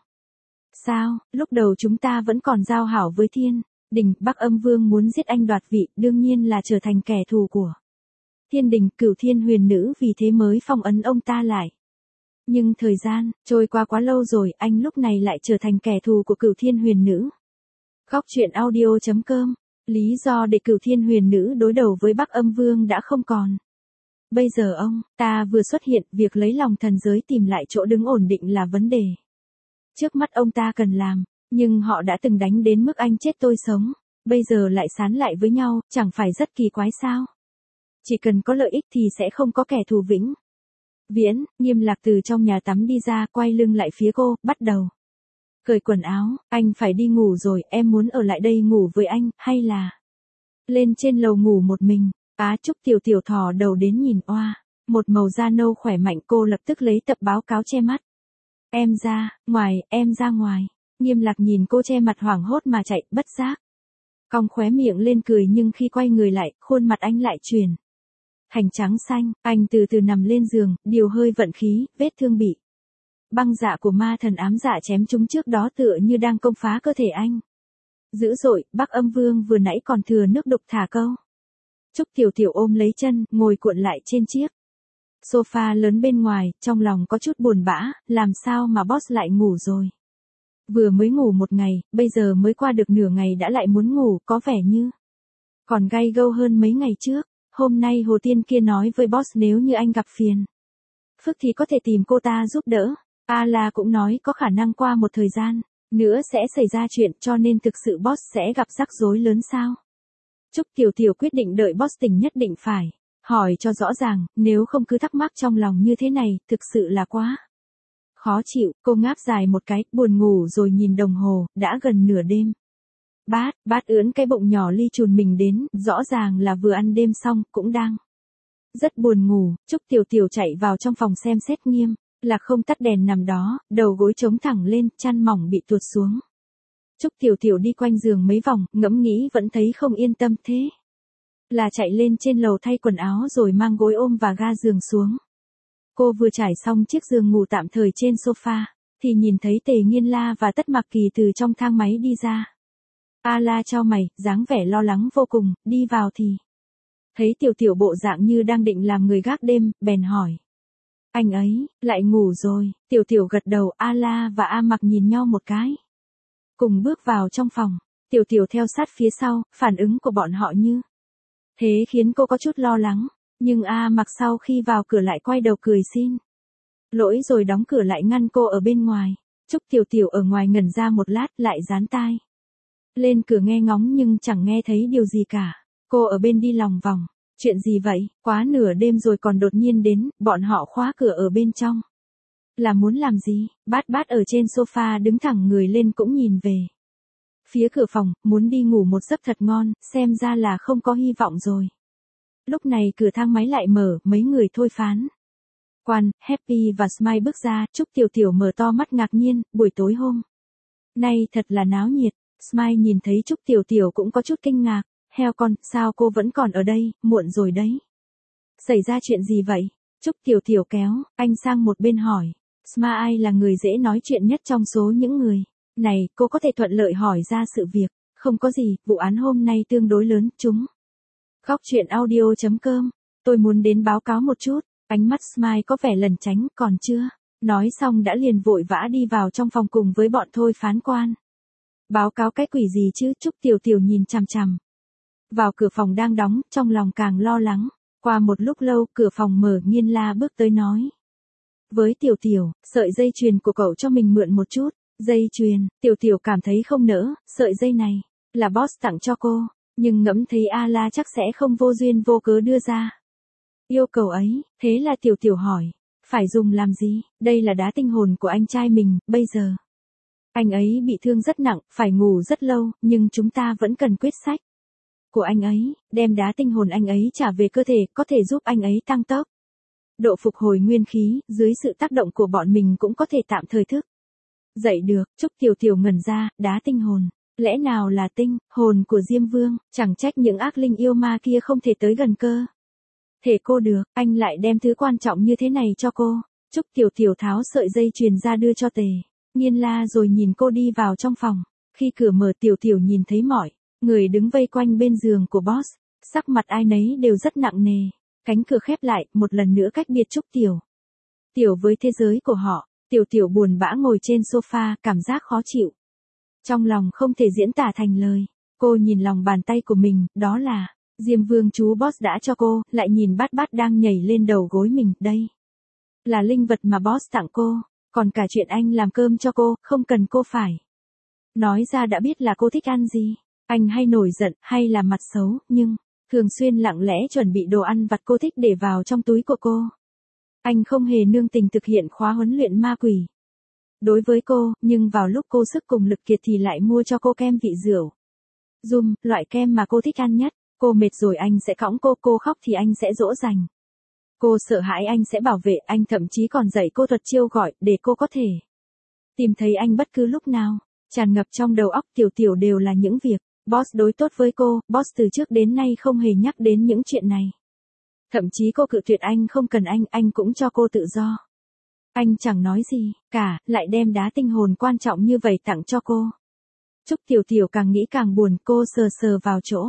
sao? Lúc đầu chúng ta vẫn còn giao hảo với Thiên Đình. Bắc Âm Vương muốn giết anh đoạt vị, đương nhiên là trở thành kẻ thù của Thiên Đình. Cửu Thiên Huyền Nữ vì thế mới phong ấn ông ta lại. Nhưng thời gian trôi qua quá lâu rồi, anh lúc này lại trở thành kẻ thù của Cửu Thiên Huyền Nữ. Góc truyện audio chấm com. Lý do để Cửu Thiên Huyền Nữ đối đầu với Bắc Âm Vương đã không còn. Bây giờ ông ta vừa xuất hiện, việc lấy lòng thần giới tìm lại chỗ đứng ổn định là vấn đề trước mắt ông ta cần làm. Nhưng họ đã từng đánh đến mức anh chết tôi sống, bây giờ lại sán lại với nhau, chẳng phải rất kỳ quái sao? Chỉ cần có lợi ích thì sẽ không có kẻ thù vĩnh viễn. Nghiêm Lạc từ trong nhà tắm đi ra, quay lưng lại phía cô, bắt đầu cởi quần áo. Anh phải đi ngủ rồi, em muốn ở lại đây ngủ với anh, hay là lên trên lầu ngủ một mình? Á, Trúc Tiểu Tiểu thò đầu đến nhìn. Oa, một màu da nâu khỏe mạnh. Cô lập tức lấy tập báo cáo che mắt. Em ra ngoài, em ra ngoài. Nghiêm Lạc nhìn cô che mặt hoảng hốt mà chạy, bất giác cong khóe miệng lên cười, nhưng khi quay người lại, khuôn mặt anh lại chuyển thành trắng xanh. Anh từ từ nằm lên giường, điều hơi vận khí. Vết thương bị băng dạ của ma thần ám dạ chém trúng trước đó tựa như đang công phá cơ thể anh dữ dội. Bắc Âm Vương vừa nãy còn thừa nước đục thả câu. Trúc Tiểu Tiểu ôm lấy chân, ngồi cuộn lại trên chiếc sofa lớn bên ngoài, trong lòng có chút buồn bã. Làm sao mà boss lại ngủ rồi? Vừa mới ngủ một ngày, bây giờ mới qua được nửa ngày đã lại muốn ngủ, có vẻ như còn gay gâu hơn mấy ngày trước. Hôm nay Hồ Tiên kia nói với boss nếu như anh gặp phiền phức thì có thể tìm cô ta giúp đỡ. A La cũng nói có khả năng qua một thời gian nữa sẽ xảy ra chuyện, cho nên thực sự boss sẽ gặp rắc rối lớn sao? Trúc Tiểu Tiểu quyết định đợi boss tỉnh nhất định phải Hỏi cho rõ ràng, nếu không cứ thắc mắc trong lòng như thế này, thực sự là quá khó chịu. Cô ngáp dài một cái, buồn ngủ rồi nhìn đồng hồ, đã gần nửa đêm. Bát, bát ưỡn cái bụng nhỏ ly chùn mình đến, rõ ràng là vừa ăn đêm xong, cũng đang rất buồn ngủ. Trúc Tiểu Tiểu chạy vào trong phòng xem xét Nghiêm Lạc không tắt đèn nằm đó, đầu gối chống thẳng lên, chăn mỏng bị tuột xuống. Trúc Tiểu Tiểu đi quanh giường mấy vòng, ngẫm nghĩ vẫn thấy không yên tâm, thế là chạy lên trên lầu thay quần áo rồi mang gối ôm và ga giường xuống. Cô vừa trải xong chiếc giường ngủ tạm thời trên sofa, thì nhìn thấy Tề Nghiên La và Tất Mặc Kỳ từ trong thang máy đi ra. A La chau mày, dáng vẻ lo lắng vô cùng, đi vào thì thấy Tiểu Tiểu bộ dạng như đang định làm người gác đêm, bèn hỏi. Anh ấy, lại ngủ rồi. Tiểu Tiểu gật đầu. A La và A Mặc nhìn nhau một cái, cùng bước vào trong phòng. Tiểu Tiểu theo sát phía sau, phản ứng của bọn họ như thế khiến cô có chút lo lắng. Nhưng A Mặc sau khi vào cửa lại quay đầu cười xin lỗi rồi đóng cửa lại ngăn cô ở bên ngoài. Trúc Tiểu Tiểu ở ngoài ngẩn ra một lát, lại dán tai lên cửa nghe ngóng nhưng chẳng nghe thấy điều gì cả. Cô ở bên đi lòng vòng. Chuyện gì vậy? Quá nửa đêm rồi còn đột nhiên đến, bọn họ khóa cửa ở bên trong. Là muốn làm gì? Bát Bát ở trên sofa đứng thẳng người lên cũng nhìn về phía cửa phòng, muốn đi ngủ một giấc thật ngon, xem ra là không có hy vọng rồi. Lúc này cửa thang máy lại mở, mấy người thôi phán quan, Happy và Smile bước ra. Trúc Tiểu Tiểu mở to mắt ngạc nhiên, buổi tối hôm nay thật là náo nhiệt. Smile nhìn thấy Trúc Tiểu Tiểu cũng có chút kinh ngạc. Heo con, sao cô vẫn còn ở đây, muộn rồi đấy. Xảy ra chuyện gì vậy? Trúc Tiểu Tiểu kéo anh sang một bên hỏi. Smile là người dễ nói chuyện nhất trong số những người này, cô có thể thuận lợi hỏi ra sự việc. Không có gì, vụ án hôm nay tương đối lớn, chúng. Góc chuyện audio chấm com. Tôi muốn đến báo cáo một chút. Ánh mắt Smile có vẻ lẩn tránh, còn chưa nói xong đã liền vội vã đi vào trong phòng cùng với bọn thôi phán quan. Báo cáo cái quỷ gì chứ? Trúc Tiểu Tiểu nhìn chằm chằm vào cửa phòng đang đóng, trong lòng càng lo lắng. Qua một lúc lâu, cửa phòng mở, Nghiên La bước tới nói với Tiểu Tiểu, sợi dây chuyền của cậu cho mình mượn một chút. Dây chuyền? Tiểu Tiểu cảm thấy không nỡ, sợi dây này là boss tặng cho cô, nhưng ngẫm thấy A La chắc sẽ không vô duyên vô cớ đưa ra yêu cầu ấy, thế là Tiểu Tiểu hỏi, phải dùng làm gì? Đây là đá tinh hồn của anh trai mình, bây giờ anh ấy bị thương rất nặng, phải ngủ rất lâu, nhưng chúng ta vẫn cần quyết sách của anh ấy, đem đá tinh hồn anh ấy trả về cơ thể, có thể giúp anh ấy tăng tốc độ phục hồi nguyên khí, dưới sự tác động của bọn mình cũng có thể tạm thời thức dậy được. Trúc Tiểu Tiểu ngẩn ra, đá tinh hồn, lẽ nào là tinh hồn của Diêm Vương? Chẳng trách những ác linh yêu ma kia không thể tới gần cơ thể cô được, anh lại đem thứ quan trọng như thế này cho cô. Trúc Tiểu Tiểu tháo sợi dây chuyền ra đưa cho Tề Nghiên La rồi nhìn cô đi vào trong phòng. Khi cửa mở, Tiểu Tiểu nhìn thấy mọi người đứng vây quanh bên giường của boss, sắc mặt ai nấy đều rất nặng nề. Cánh cửa khép lại, một lần nữa cách biệt Trúc Tiểu Tiểu với thế giới của họ. Tiểu Tiểu buồn bã ngồi trên sofa, cảm giác khó chịu trong lòng không thể diễn tả thành lời. Cô nhìn lòng bàn tay của mình, đó là Diêm Vương chú boss đã cho cô, lại nhìn Bát Bát đang nhảy lên đầu gối mình, đây là linh vật mà boss tặng cô, còn cả chuyện anh làm cơm cho cô, không cần cô phải nói ra đã biết là cô thích ăn gì. Anh hay nổi giận, hay là mặt xấu, nhưng thường xuyên lặng lẽ chuẩn bị đồ ăn vặt cô thích để vào trong túi của cô. Anh không hề nương tình thực hiện khóa huấn luyện ma quỷ đối với cô, nhưng vào lúc cô sức cùng lực kiệt thì lại mua cho cô kem vị rượu Zoom, loại kem mà cô thích ăn nhất. Cô mệt rồi anh sẽ cõng cô, cô khóc thì anh sẽ dỗ dành cô, sợ hãi anh sẽ bảo vệ, anh thậm chí còn dạy cô thuật chiêu gọi, để cô có thể tìm thấy anh bất cứ lúc nào. Tràn ngập trong đầu óc Tiểu Tiểu đều là những việc boss đối tốt với cô, boss từ trước đến nay không hề nhắc đến những chuyện này. Thậm chí cô cự tuyệt anh, không cần anh, anh cũng cho cô tự do. Anh chẳng nói gì cả, lại đem đá tinh hồn quan trọng như vậy tặng cho cô. Trúc Tiểu Tiểu càng nghĩ càng buồn, cô sờ sờ vào chỗ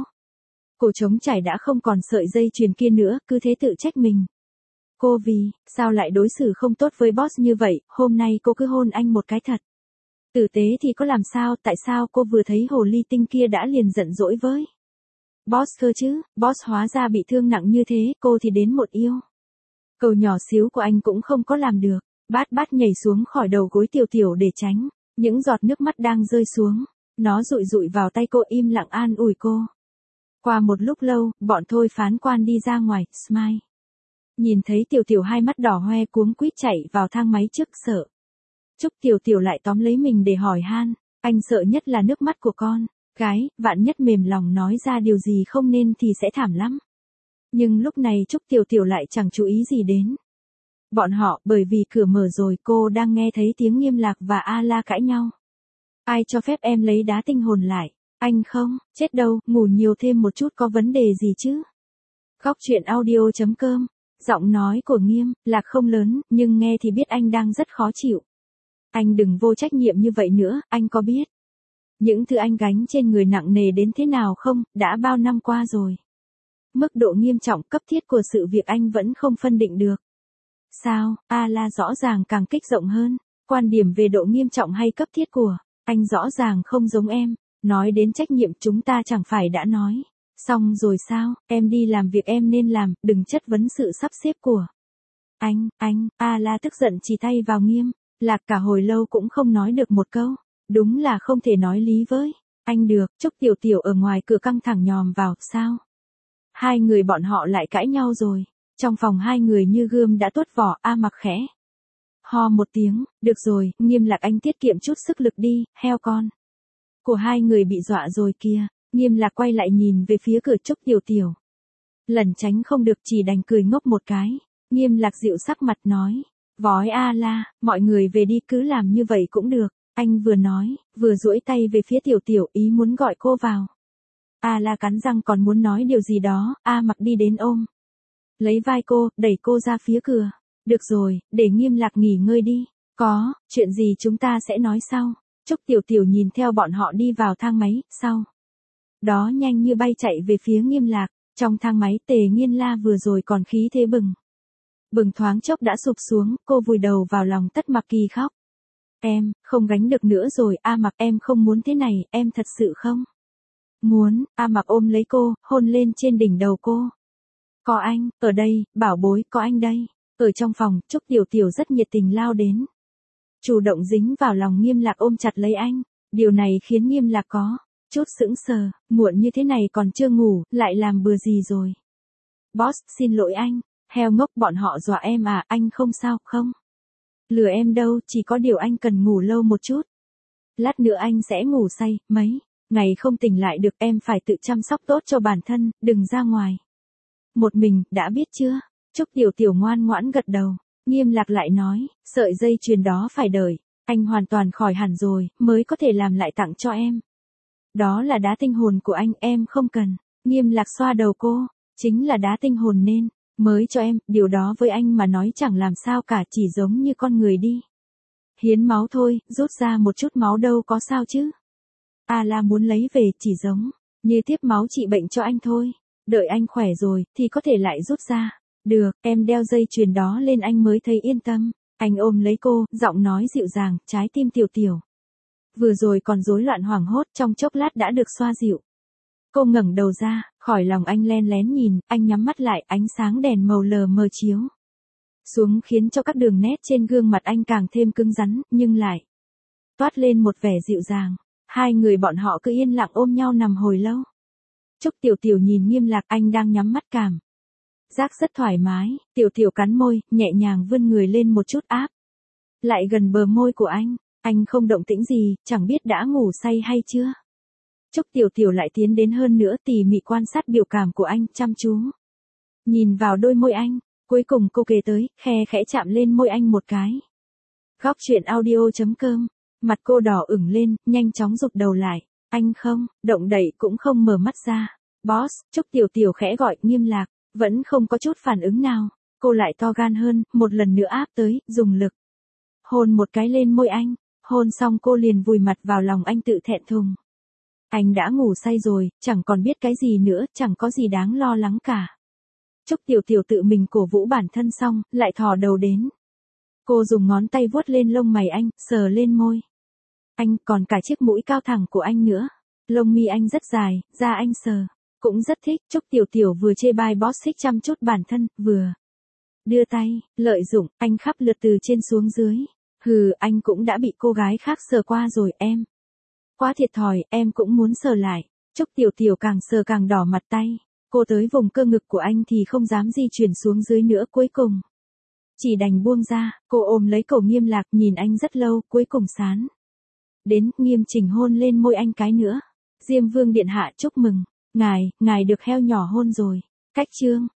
cổ trống trải đã không còn sợi dây chuyền kia nữa, cứ thế tự trách mình. Cô vì sao lại đối xử không tốt với boss như vậy? Hôm nay cô cứ hôn anh một cái thật tử tế thì có làm sao? Tại sao cô vừa thấy hồ ly tinh kia đã liền giận dỗi với boss cơ chứ? Boss hóa ra bị thương nặng như thế, cô thì đến một yêu cầu nhỏ xíu của anh cũng không có làm được. Bát Bát nhảy xuống khỏi đầu gối Tiểu Tiểu để tránh những giọt nước mắt đang rơi xuống. Nó dụi dụi vào tay cô, im lặng an ủi cô. Qua một lúc lâu, bọn thôi phán quan đi ra ngoài, Smile. Nhìn thấy Tiểu Tiểu hai mắt đỏ hoe cuống quýt chạy vào thang máy trước sợ. Trúc Tiểu Tiểu lại tóm lấy mình để hỏi han, anh sợ nhất là nước mắt của con, gái, vạn nhất mềm lòng nói ra điều gì không nên thì sẽ thảm lắm. Nhưng lúc này Trúc Tiểu Tiểu lại chẳng chú ý gì đến. Bọn họ, bởi vì cửa mở rồi cô đang nghe thấy tiếng Nghiêm Lạc và A La cãi nhau. Ai cho phép em lấy đá tinh hồn lại? Anh không, chết đâu, ngủ nhiều thêm một chút có vấn đề gì chứ? Góc truyện audio chấm com, giọng nói của Nghiêm Lạc không lớn, nhưng nghe thì biết anh đang rất khó chịu. Anh đừng vô trách nhiệm như vậy nữa, anh có biết những thứ anh gánh trên người nặng nề đến thế nào không, đã bao năm qua rồi. Mức độ nghiêm trọng cấp thiết của sự việc anh vẫn không phân định được. Sao, A La rõ ràng càng kích rộng hơn, quan điểm về độ nghiêm trọng hay cấp thiết của anh rõ ràng không giống em, nói đến trách nhiệm chúng ta chẳng phải đã nói. Xong rồi sao, em đi làm việc em nên làm, đừng chất vấn sự sắp xếp của anh, anh, A La tức giận chỉ tay vào Nghiêm Lạc cả hồi lâu cũng không nói được một câu, đúng là không thể nói lý với anh được. Trúc Tiểu Tiểu ở ngoài cửa căng thẳng nhòm vào, sao? Hai người bọn họ lại cãi nhau rồi, trong phòng hai người như gươm đã tuốt vỏ. A Mặc khẽ ho một tiếng, được rồi, Nghiêm Lạc anh tiết kiệm chút sức lực đi, heo con của hai người bị dọa rồi kìa. Nghiêm Lạc quay lại nhìn về phía cửa Trúc Tiểu Tiểu. Lần tránh không được chỉ đành cười ngốc một cái. Nghiêm Lạc dịu sắc mặt nói, vói A La, mọi người về đi, cứ làm như vậy cũng được. Anh vừa nói, vừa duỗi tay về phía Tiểu Tiểu ý muốn gọi cô vào. A La cắn răng còn muốn nói điều gì đó, A Mặc đi đến ôm lấy vai cô, đẩy cô ra phía cửa. Được rồi, để Nghiêm Lạc nghỉ ngơi đi. Có, chuyện gì chúng ta sẽ nói sau. Trúc Tiểu Tiểu nhìn theo bọn họ đi vào thang máy, sau đó nhanh như bay chạy về phía Nghiêm Lạc. Trong thang máy Tề Nghiên La vừa rồi còn khí thế bừng bừng thoáng chốc đã sụp xuống, cô vùi đầu vào lòng Tất Mặc Kỳ khóc. Em, không gánh được nữa rồi, A Mặc em không muốn thế này, em thật sự không muốn. A Mặc ôm lấy cô, hôn lên trên đỉnh đầu cô. Có anh, ở đây, bảo bối, có anh đây. Ở trong phòng, Trúc Tiểu Tiểu rất nhiệt tình lao đến, chủ động dính vào lòng Nghiêm Lạc ôm chặt lấy anh. Điều này khiến Nghiêm Lạc có chút sững sờ, muộn như thế này còn chưa ngủ, lại làm bừa gì rồi? Boss, xin lỗi anh, heo ngốc bọn họ dọa em à, anh không sao, không lừa em đâu, chỉ có điều anh cần ngủ lâu một chút. Lát nữa anh sẽ ngủ say, mấy ngày không tỉnh lại được, em phải tự chăm sóc tốt cho bản thân, đừng ra ngoài một mình, đã biết chưa? Trúc Tiểu Tiểu ngoan ngoãn gật đầu. Nghiêm Lạc lại nói, sợi dây chuyền đó phải đợi anh hoàn toàn khỏi hẳn rồi, mới có thể làm lại tặng cho em. Đó là đá tinh hồn của anh, em không cần. Nghiêm Lạc xoa đầu cô, chính là đá tinh hồn nên mới cho em, điều đó với anh mà nói chẳng làm sao cả, chỉ giống như con người đi hiến máu thôi, rút ra một chút máu đâu có sao chứ. A La muốn lấy về chỉ giống như tiếp máu trị bệnh cho anh thôi, đợi anh khỏe rồi thì có thể lại rút ra. Được, em đeo dây chuyền đó lên anh mới thấy yên tâm. Anh ôm lấy cô, giọng nói dịu dàng, trái tim Tiểu Tiểu vừa rồi còn rối loạn hoảng hốt, trong chốc lát đã được xoa dịu. Cô ngẩng đầu ra, khỏi lòng anh len lén nhìn, anh nhắm mắt lại, ánh sáng đèn màu lờ mờ chiếu xuống khiến cho các đường nét trên gương mặt anh càng thêm cứng rắn, nhưng lại toát lên một vẻ dịu dàng. Hai người bọn họ cứ yên lặng ôm nhau nằm hồi lâu. Trúc Tiểu Tiểu nhìn Nghiêm Lạc, anh đang nhắm mắt cảm giác rất thoải mái. Tiểu Tiểu cắn môi, nhẹ nhàng vươn người lên một chút áp lại gần bờ môi của anh. Anh không động tĩnh gì, chẳng biết đã ngủ say hay chưa. Trúc Tiểu Tiểu lại tiến đến hơn nữa, tỉ mỉ quan sát biểu cảm của anh, chăm chú nhìn vào đôi môi anh. Cuối cùng cô kề tới, khe khẽ chạm lên môi anh một cái. Góc truyện audio chấm com. Mặt cô đỏ ửng lên, nhanh chóng rụt đầu lại. Anh không động đậy cũng không mở mắt ra. Boss, Trúc Tiểu Tiểu khẽ gọi. Nghiêm Lạc vẫn không có chút phản ứng nào. Cô lại to gan hơn, một lần nữa áp tới, dùng lực hôn một cái lên môi anh. Hôn xong cô liền vùi mặt vào lòng anh tự thẹn thùng. Anh đã ngủ say rồi, chẳng còn biết cái gì nữa, chẳng có gì đáng lo lắng cả. Trúc Tiểu Tiểu tự mình cổ vũ bản thân xong, lại thò đầu đến. Cô dùng ngón tay vuốt lên lông mày anh, sờ lên môi anh, còn cả chiếc mũi cao thẳng của anh nữa. Lông mi anh rất dài, da anh sờ cũng rất thích. Trúc Tiểu Tiểu vừa chê bai boss thích chăm chút bản thân, vừa đưa tay lợi dụng anh khắp lượt từ trên xuống dưới. Hừ, anh cũng đã bị cô gái khác sờ qua rồi em. Quá thiệt thòi, em cũng muốn sờ lại. Trúc Tiểu Tiểu càng sờ càng đỏ mặt tay. Cô tới vùng cơ ngực của anh thì không dám di chuyển xuống dưới nữa, cuối cùng chỉ đành buông ra. Cô ôm lấy cổ Nghiêm Lạc nhìn anh rất lâu, cuối cùng sán đến, nghiêm chỉnh hôn lên môi anh cái nữa. Diêm Vương điện hạ chúc mừng, ngài, ngài được heo nhỏ hôn rồi. Cách chương